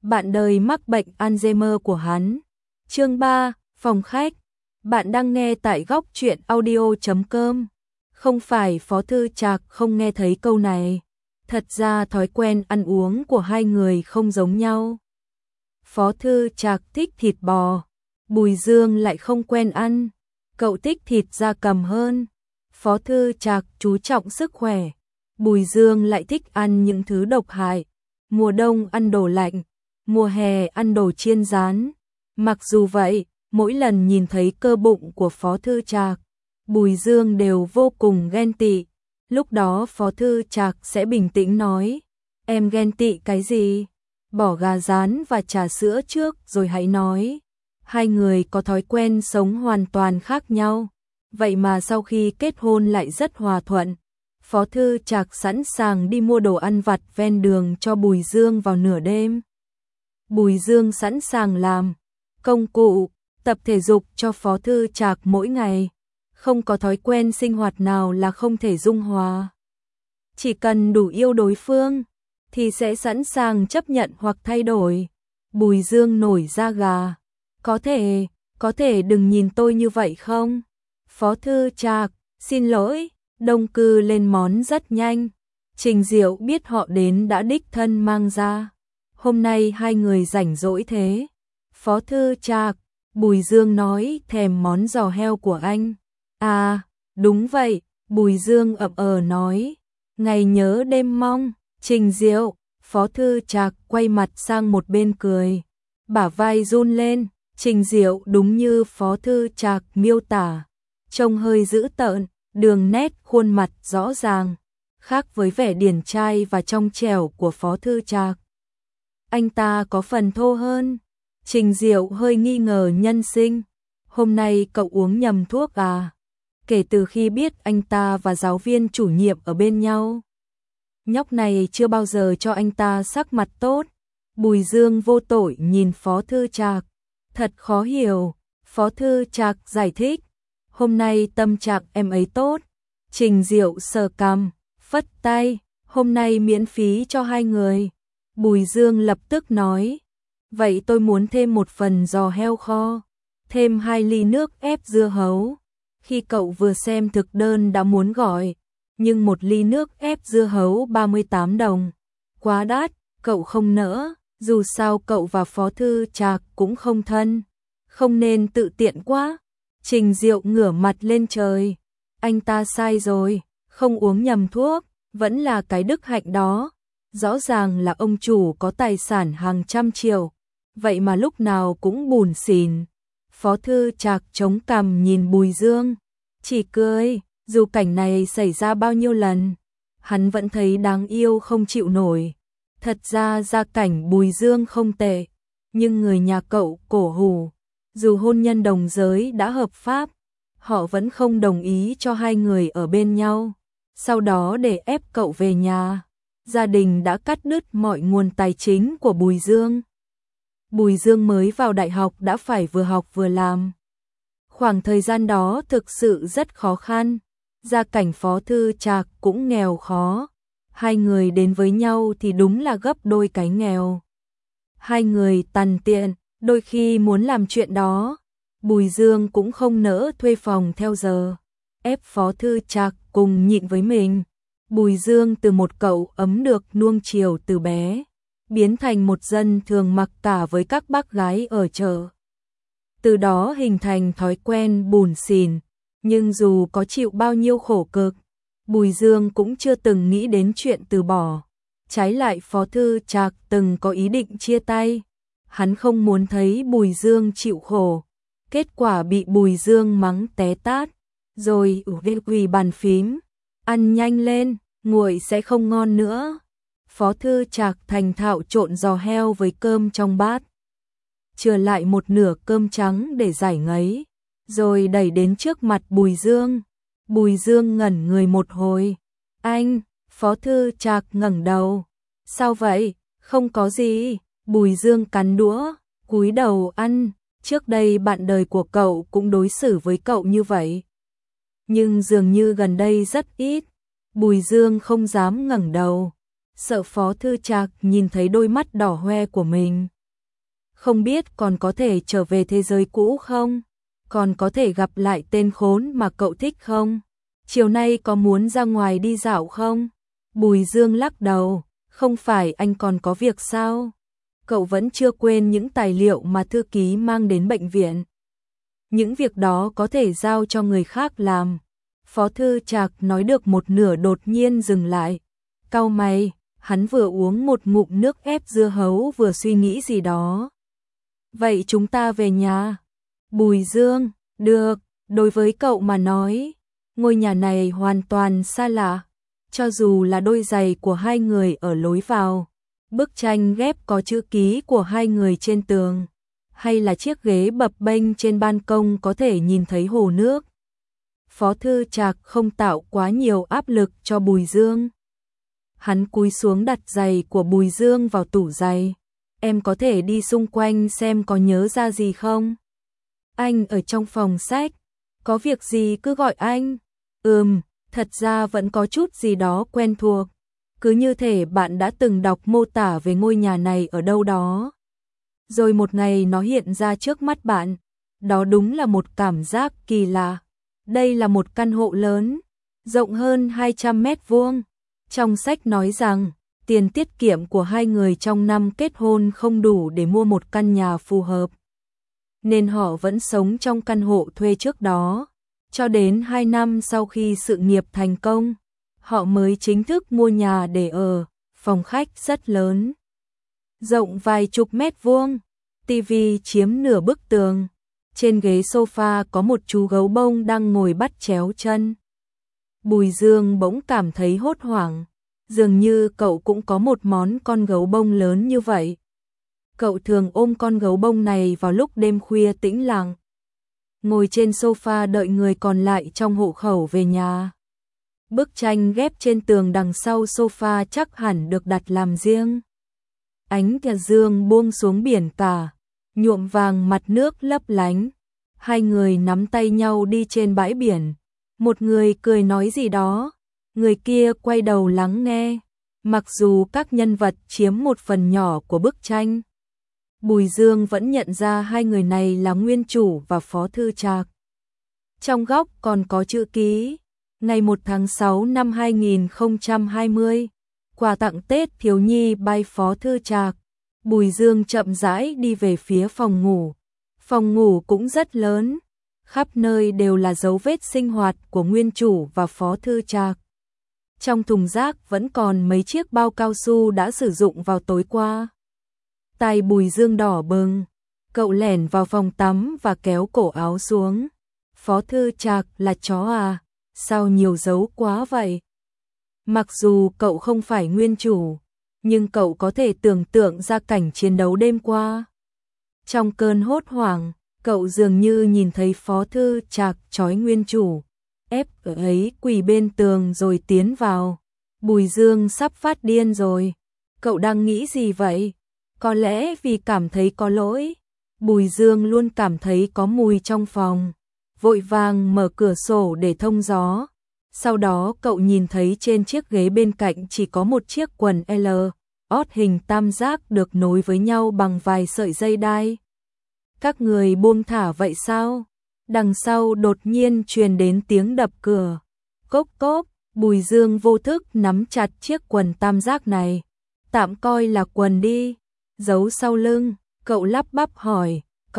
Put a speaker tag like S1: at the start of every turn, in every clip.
S1: bạn đời mắc bệnh Alzheimer của hắn. Chương 3, phòng khách. Bạn đang nghe tại góc truyện audio.com. Không phải Phó Thư Trạc không nghe thấy câu này. Thật ra thói quen ăn uống của hai người không giống nhau. Phó Thư Trạc thích thịt bò, Bùi Dương lại không quen ăn. Cậu thích thịt gia cầm hơn. Phó Thư Trạc chú trọng sức khỏe, Bùi Dương lại thích ăn những thứ độc hại. Mùa đông ăn đồ lạnh, mùa hè ăn đồ chiên rán. Mặc dù vậy, mỗi lần nhìn thấy cơ bụng của Phó Thư Trạc, Bùi Dương đều vô cùng ghen tị. Lúc đó Phó Thư Trạc sẽ bình tĩnh nói, em ghen tị cái gì? Bỏ gà rán và trà sữa trước rồi hãy nói. Hai người có thói quen sống hoàn toàn khác nhau, vậy mà sau khi kết hôn lại rất hòa thuận. Phó Thư Trạc sẵn sàng đi mua đồ ăn vặt ven đường cho Bùi Dương vào nửa đêm. Bùi Dương sẵn sàng làm công cụ, tập thể dục cho Phó Thư Trạc mỗi ngày. Không có thói quen sinh hoạt nào là không thể dung hòa. Chỉ cần đủ yêu đối phương, thì sẽ sẵn sàng chấp nhận hoặc thay đổi. Bùi Dương nổi da gà. Có thể đừng nhìn tôi như vậy không? Phó Thư Trạc, xin lỗi, đông cư lên món rất nhanh. Trình Diệu biết họ đến đã đích thân mang ra. Hôm nay hai người rảnh rỗi thế. Phó Thư Trạc, Bùi Dương nói thèm món giò heo của anh. À, đúng vậy, Bùi Dương ậm nói. Ngày nhớ đêm mong. Trình Diệu, Phó Thư Trạc quay mặt sang một bên cười. Bả vai run lên. Trình Diệu đúng như Phó Thư Trạc miêu tả, trông hơi dữ tợn, đường nét khuôn mặt rõ ràng, khác với vẻ điển trai và trong trẻo của Phó Thư Trạc. Anh ta có phần thô hơn. Trình Diệu hơi nghi ngờ nhân sinh. Hôm nay cậu uống nhầm thuốc à? Kể từ khi biết anh ta và giáo viên chủ nhiệm ở bên nhau, nhóc này chưa bao giờ cho anh ta sắc mặt tốt. Bùi Dương vô tội nhìn Phó Thư Trạc. Thật khó hiểu. Phó Thư Trạc giải thích. Hôm nay tâm trạng em ấy tốt. Trình Diệu sờ cằm, phất tay. Hôm nay miễn phí cho hai người. Bùi Dương lập tức nói. Vậy tôi muốn thêm một phần giò heo kho, thêm 2 ly nước ép dưa hấu. Khi cậu vừa xem thực đơn đã muốn gọi, nhưng một ly nước ép dưa hấu 38 đồng. Quá đắt, cậu không nỡ. Dù sao cậu và Phó Thư Trạc cũng không thân, không nên tự tiện quá. Trình Diệu ngửa mặt lên trời. Anh ta sai rồi, không uống nhầm thuốc, vẫn là cái đức hạnh đó. Rõ ràng là ông chủ có tài sản hàng trăm triệu, vậy mà lúc nào cũng bủn xỉn. Phó Thư Trạc chống cằm nhìn Bùi Dương, chỉ cười. Dù cảnh này xảy ra bao nhiêu lần, hắn vẫn thấy đáng yêu không chịu nổi. Thật ra gia cảnh Bùi Dương không tệ, nhưng người nhà cậu cổ hủ. Dù hôn nhân đồng giới đã hợp pháp, họ vẫn không đồng ý cho hai người ở bên nhau. Sau đó để ép cậu về nhà, gia đình đã cắt đứt mọi nguồn tài chính của Bùi Dương. Bùi Dương mới vào đại học đã phải vừa học vừa làm. Khoảng thời gian đó thực sự rất khó khăn. Gia cảnh Phó Thư Trạc cũng nghèo khó. Hai người đến với nhau thì đúng là gấp đôi cái nghèo. Hai người tằn tiện, đôi khi muốn làm chuyện đó. Bùi Dương cũng không nỡ thuê phòng theo giờ, ép Phó Thư Trạc cùng nhịn với mình. Bùi Dương từ một cậu ấm được nuông chiều từ bé, biến thành một dân thường mặc cả với các bác gái ở chợ. Từ đó hình thành thói quen bủn xỉn, nhưng dù có chịu bao nhiêu khổ cực, Bùi Dương cũng chưa từng nghĩ đến chuyện từ bỏ. Trái lại Phó Thư Trạc từng có ý định chia tay. Hắn không muốn thấy Bùi Dương chịu khổ. Kết quả bị Bùi Dương mắng té tát. Rồi lên quỳ bàn phím. Ăn nhanh lên, nguội sẽ không ngon nữa. Phó Thư Trạc thành thạo trộn giò heo với cơm trong bát, chừa lại một nửa cơm trắng để giải ngấy, rồi đẩy đến trước mặt Bùi Dương. Bùi Dương ngẩn người một hồi. Anh, Phó Thư Trạc ngẩng đầu. Sao vậy? Không có gì. Bùi Dương cắn đũa, cúi đầu ăn. Trước đây bạn đời của cậu cũng đối xử với cậu như vậy, nhưng dường như gần đây rất ít. Bùi Dương không dám ngẩng đầu. sợ Phó Thư Trạc nhìn thấy đôi mắt đỏ hoe của mình. Không biết còn có thể trở về thế giới cũ không? Còn có thể gặp lại tên khốn mà cậu thích không? Chiều nay có muốn ra ngoài đi dạo không? Bùi Dương lắc đầu, không phải anh còn có việc sao? Cậu vẫn chưa quên những tài liệu mà thư ký mang đến bệnh viện. Những việc đó có thể giao cho người khác làm. Phó Thư Trạc nói được một nửa đột nhiên dừng lại. Cau mày, hắn vừa uống một ngụm nước ép dưa hấu vừa suy nghĩ gì đó. Vậy chúng ta về nhà. Bùi Dương, được, đối với cậu mà nói, ngôi nhà này hoàn toàn xa lạ. Cho dù là đôi giày của hai người ở lối vào, bức tranh ghép có chữ ký của hai người trên tường, hay là chiếc ghế bập bênh trên ban công có thể nhìn thấy hồ nước. Phó Thư Trạc không tạo quá nhiều áp lực cho Bùi Dương. Hắn cúi xuống đặt giày của Bùi Dương vào tủ giày. Em có thể đi xung quanh xem có nhớ ra gì không? Anh ở trong phòng sách, có việc gì cứ gọi anh. Thật ra vẫn có chút gì đó quen thuộc. Cứ như thể bạn đã từng đọc mô tả về ngôi nhà này ở đâu đó. Rồi một ngày nó hiện ra trước mắt bạn. Đó đúng là một cảm giác kỳ lạ. Đây là một căn hộ lớn, rộng hơn 200 mét vuông. Trong sách nói rằng, tiền tiết kiệm của hai người trong năm kết hôn không đủ để mua một căn nhà phù hợp. Nên họ vẫn sống trong căn hộ thuê trước đó. Cho đến 2 năm sau khi sự nghiệp thành công, họ mới chính thức mua nhà để ở. Phòng khách rất lớn, rộng vài chục mét vuông, tivi chiếm nửa bức tường. Trên ghế sofa có một chú gấu bông đang ngồi bắt chéo chân. Bùi Dương bỗng cảm thấy hốt hoảng, dường như cậu cũng có một món con gấu bông lớn như vậy. Cậu thường ôm con gấu bông này vào lúc đêm khuya tĩnh lặng, ngồi trên sofa đợi người còn lại trong hộ khẩu về nhà. Bức tranh ghép trên tường đằng sau sofa chắc hẳn được đặt làm riêng. Ánh dương buông xuống biển cả, nhuộm vàng mặt nước lấp lánh. Hai người nắm tay nhau đi trên bãi biển. Một người cười nói gì đó, người kia quay đầu lắng nghe. Mặc dù các nhân vật chiếm một phần nhỏ của bức tranh, Bùi Dương vẫn nhận ra hai người này là nguyên chủ và Phó Thư Trạc. Trong góc còn có chữ ký, ngày 1 tháng 6 năm 2020, quà tặng Tết thiếu nhi by Phó Thư Trạc. Bùi Dương chậm rãi đi về phía phòng ngủ. Phòng ngủ cũng rất lớn, khắp nơi đều là dấu vết sinh hoạt của nguyên chủ và Phó Thư Trạc. Trong thùng rác vẫn còn mấy chiếc bao cao su đã sử dụng vào tối qua. Tai Bùi Dương đỏ bừng, cậu lẻn vào phòng tắm và kéo cổ áo xuống. Phó Thư Trạc là chó à? Sao nhiều dấu quá vậy? Mặc dù cậu không phải nguyên chủ, nhưng cậu có thể tưởng tượng ra cảnh chiến đấu đêm qua. Trong cơn hốt hoảng, cậu dường như nhìn thấy Phó Thư Trạc trói nguyên chủ, ép ở ấy quỳ bên tường rồi tiến vào. Bùi Dương sắp phát điên rồi. Cậu đang nghĩ gì vậy? Có lẽ vì cảm thấy có lỗi. Bùi Dương luôn cảm thấy có mùi trong phòng, vội vàng mở cửa sổ để thông gió. Sau đó cậu nhìn thấy trên chiếc ghế bên cạnh chỉ có một chiếc quần L, ót hình tam giác được nối với nhau bằng vài sợi dây đai. Các người buông thả vậy sao? Đằng sau đột nhiên truyền đến tiếng đập cửa. Cốc cốp, Bùi Dương vô thức nắm chặt chiếc quần tam giác này. Tạm coi là quần đi. Giấu sau lưng, cậu lắp bắp hỏi,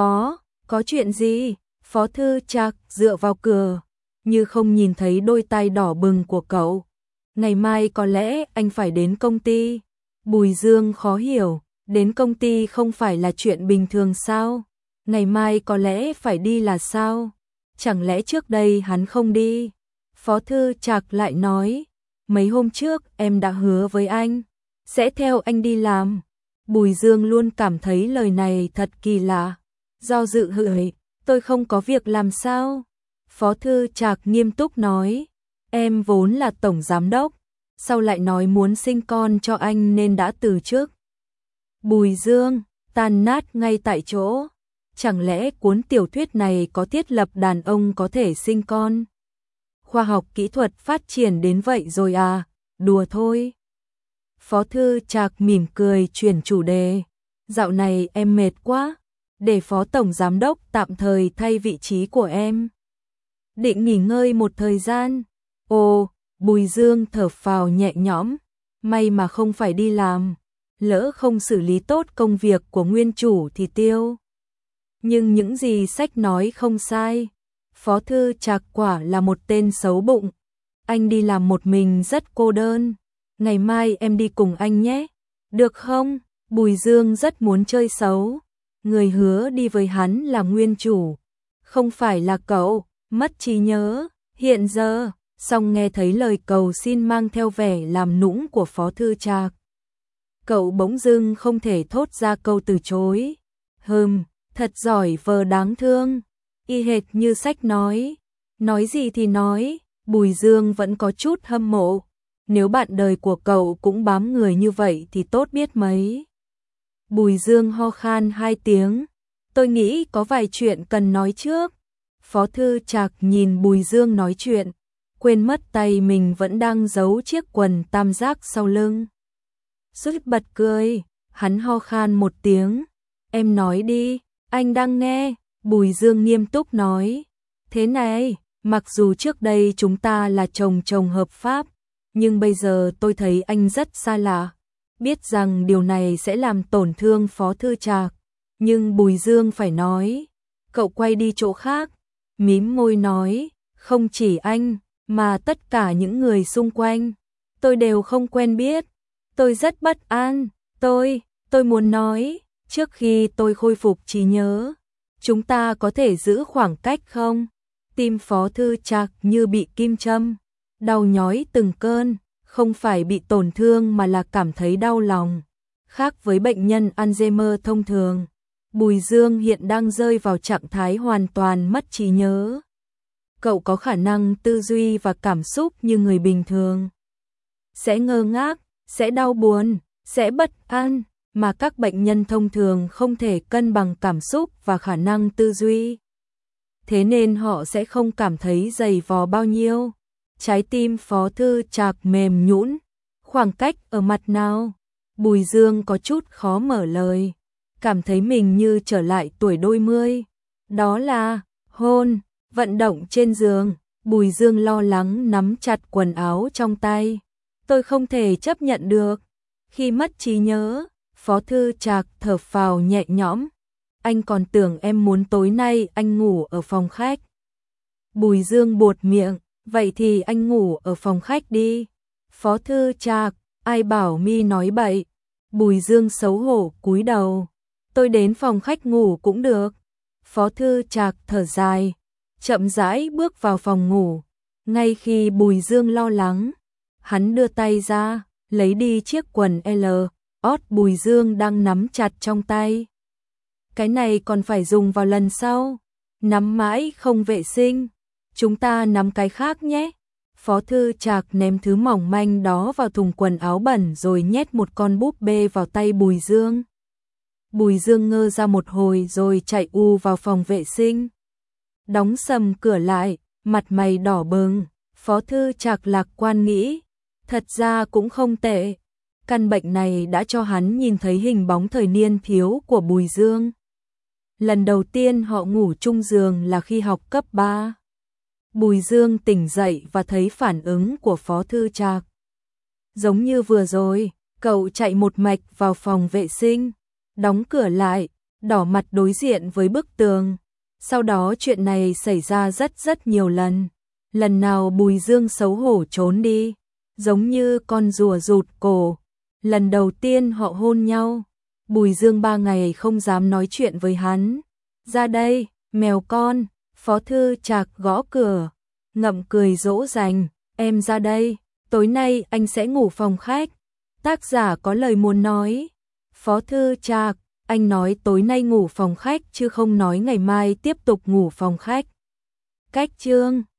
S1: có chuyện gì? Phó Thư Trạc dựa vào cửa, như không nhìn thấy đôi tay đỏ bừng của cậu. Ngày mai có lẽ anh phải đến công ty. Bùi Dương khó hiểu, đến công ty không phải là chuyện bình thường sao? Ngày mai có lẽ phải đi là sao? Chẳng lẽ trước đây hắn không đi? Phó Thư Trạc lại nói, mấy hôm trước em đã hứa với anh, sẽ theo anh đi làm. Bùi Dương luôn cảm thấy lời này thật kỳ lạ. Do dự hỏi, tôi không có việc làm sao? Phó Thư Trạc nghiêm túc nói, em vốn là tổng giám đốc, sau lại nói muốn sinh con cho anh nên đã từ chức. Bùi Dương tan nát ngay tại chỗ. Chẳng lẽ cuốn tiểu thuyết này có thiết lập đàn ông có thể sinh con? Khoa học kỹ thuật phát triển đến vậy rồi à? Đùa thôi. Phó Thư Trạc mỉm cười chuyển chủ đề. Dạo này em mệt quá, để Phó Tổng Giám Đốc tạm thời thay vị trí của em. Định nghỉ ngơi một thời gian. Ồ, Bùi Dương thở phào nhẹ nhõm, may mà không phải đi làm, lỡ không xử lý tốt công việc của nguyên chủ thì tiêu. Nhưng những gì sách nói không sai, Phó Thư Trạc quả là một tên xấu bụng. Anh đi làm một mình rất cô đơn, ngày mai em đi cùng anh nhé, được không? Bùi Dương rất muốn chơi xấu, người hứa đi với hắn là nguyên chủ, không phải là cậu, mất trí nhớ, hiện giờ, song nghe thấy lời cầu xin mang theo vẻ làm nũng của Phó Thư Trạc. Cậu bỗng dưng không thể thốt ra câu từ chối. Thật giỏi vờ đáng thương, y hệt như sách nói gì thì nói, Bùi Dương vẫn có chút hâm mộ, nếu bạn đời của cậu cũng bám người như vậy thì tốt biết mấy. Bùi Dương ho khan 2 tiếng, tôi nghĩ có vài chuyện cần nói trước. Phó Thư Trạc nhìn Bùi Dương nói chuyện, quên mất tay mình vẫn đang giấu chiếc quần tam giác sau lưng. Sút bật cười, hắn ho khan 1 tiếng, em nói đi, anh đang nghe. Bùi Dương nghiêm túc nói, thế này, mặc dù trước đây chúng ta là chồng hợp pháp, nhưng bây giờ tôi thấy anh rất xa lạ. Biết rằng điều này sẽ làm tổn thương Phó Thư Trạc, nhưng Bùi Dương phải nói. Cậu quay đi chỗ khác, mím môi nói, không chỉ anh, mà tất cả những người xung quanh, tôi đều không quen biết. Tôi rất bất an, tôi muốn nói, trước khi tôi khôi phục trí nhớ, chúng ta có thể giữ khoảng cách không? Tim Phó Thư Trạc như bị kim châm, đau nhói từng cơn, không phải bị tổn thương mà là cảm thấy đau lòng. Khác với bệnh nhân Alzheimer thông thường, Bùi Dương hiện đang rơi vào trạng thái hoàn toàn mất trí nhớ. Cậu có khả năng tư duy và cảm xúc như người bình thường. Sẽ ngơ ngác, sẽ đau buồn, sẽ bất an, mà các bệnh nhân thông thường không thể cân bằng cảm xúc và khả năng tư duy. Thế nên họ sẽ không cảm thấy dày vò bao nhiêu. Trái tim Phó Thư Trạc mềm nhũn, khoảng cách ở mặt nào? Bùi Dương có chút khó mở lời, cảm thấy mình như trở lại tuổi đôi mươi. Đó là hôn, vận động trên giường. Bùi Dương lo lắng nắm chặt quần áo trong tay. Tôi không thể chấp nhận được. Khi mất trí nhớ, Phó Thư Trạc thở phào nhẹ nhõm. Anh còn tưởng em muốn tối nay anh ngủ ở phòng khách. Bùi Dương buột miệng, vậy thì anh ngủ ở phòng khách đi. Phó Thư Trạc, ai bảo mi nói bậy. Bùi Dương xấu hổ cúi đầu. Tôi đến phòng khách ngủ cũng được. Phó Thư Trạc thở dài, chậm rãi bước vào phòng ngủ. Ngay khi Bùi Dương lo lắng, hắn đưa tay ra, lấy đi chiếc quần L. Bùi Dương đang nắm chặt trong tay. Cái này còn phải dùng vào lần sau. Nắm mãi không vệ sinh. Chúng ta nắm cái khác nhé. Phó Thư Trạc ném thứ mỏng manh đó vào thùng quần áo bẩn rồi nhét một con búp bê vào tay Bùi Dương. Bùi Dương ngơ ra một hồi rồi chạy vào phòng vệ sinh. Đóng sầm cửa lại, mặt mày đỏ bừng. Phó Thư Trạc lạc quan nghĩ, thật ra cũng không tệ. Căn bệnh này đã cho hắn nhìn thấy hình bóng thời niên thiếu của Bùi Dương. Lần đầu tiên họ ngủ chung giường là khi học cấp 3. Bùi Dương tỉnh dậy và thấy phản ứng của Phó Thư Trạc. Giống như vừa rồi, cậu chạy một mạch vào phòng vệ sinh, đóng cửa lại, đỏ mặt đối diện với bức tường. Sau đó chuyện này xảy ra rất nhiều lần. Lần nào Bùi Dương xấu hổ trốn đi, giống như con rùa rụt cổ. Lần đầu tiên họ hôn nhau, Bùi Dương 3 ngày không dám nói chuyện với hắn. Ra đây, mèo con. Phó Thư Trạc gõ cửa, ngậm cười dỗ dành, em ra đây, tối nay anh sẽ ngủ phòng khách. Tác giả có lời muốn nói. Phó Thư Trạc, anh nói tối nay ngủ phòng khách chứ không nói ngày mai tiếp tục ngủ phòng khách. Cách chương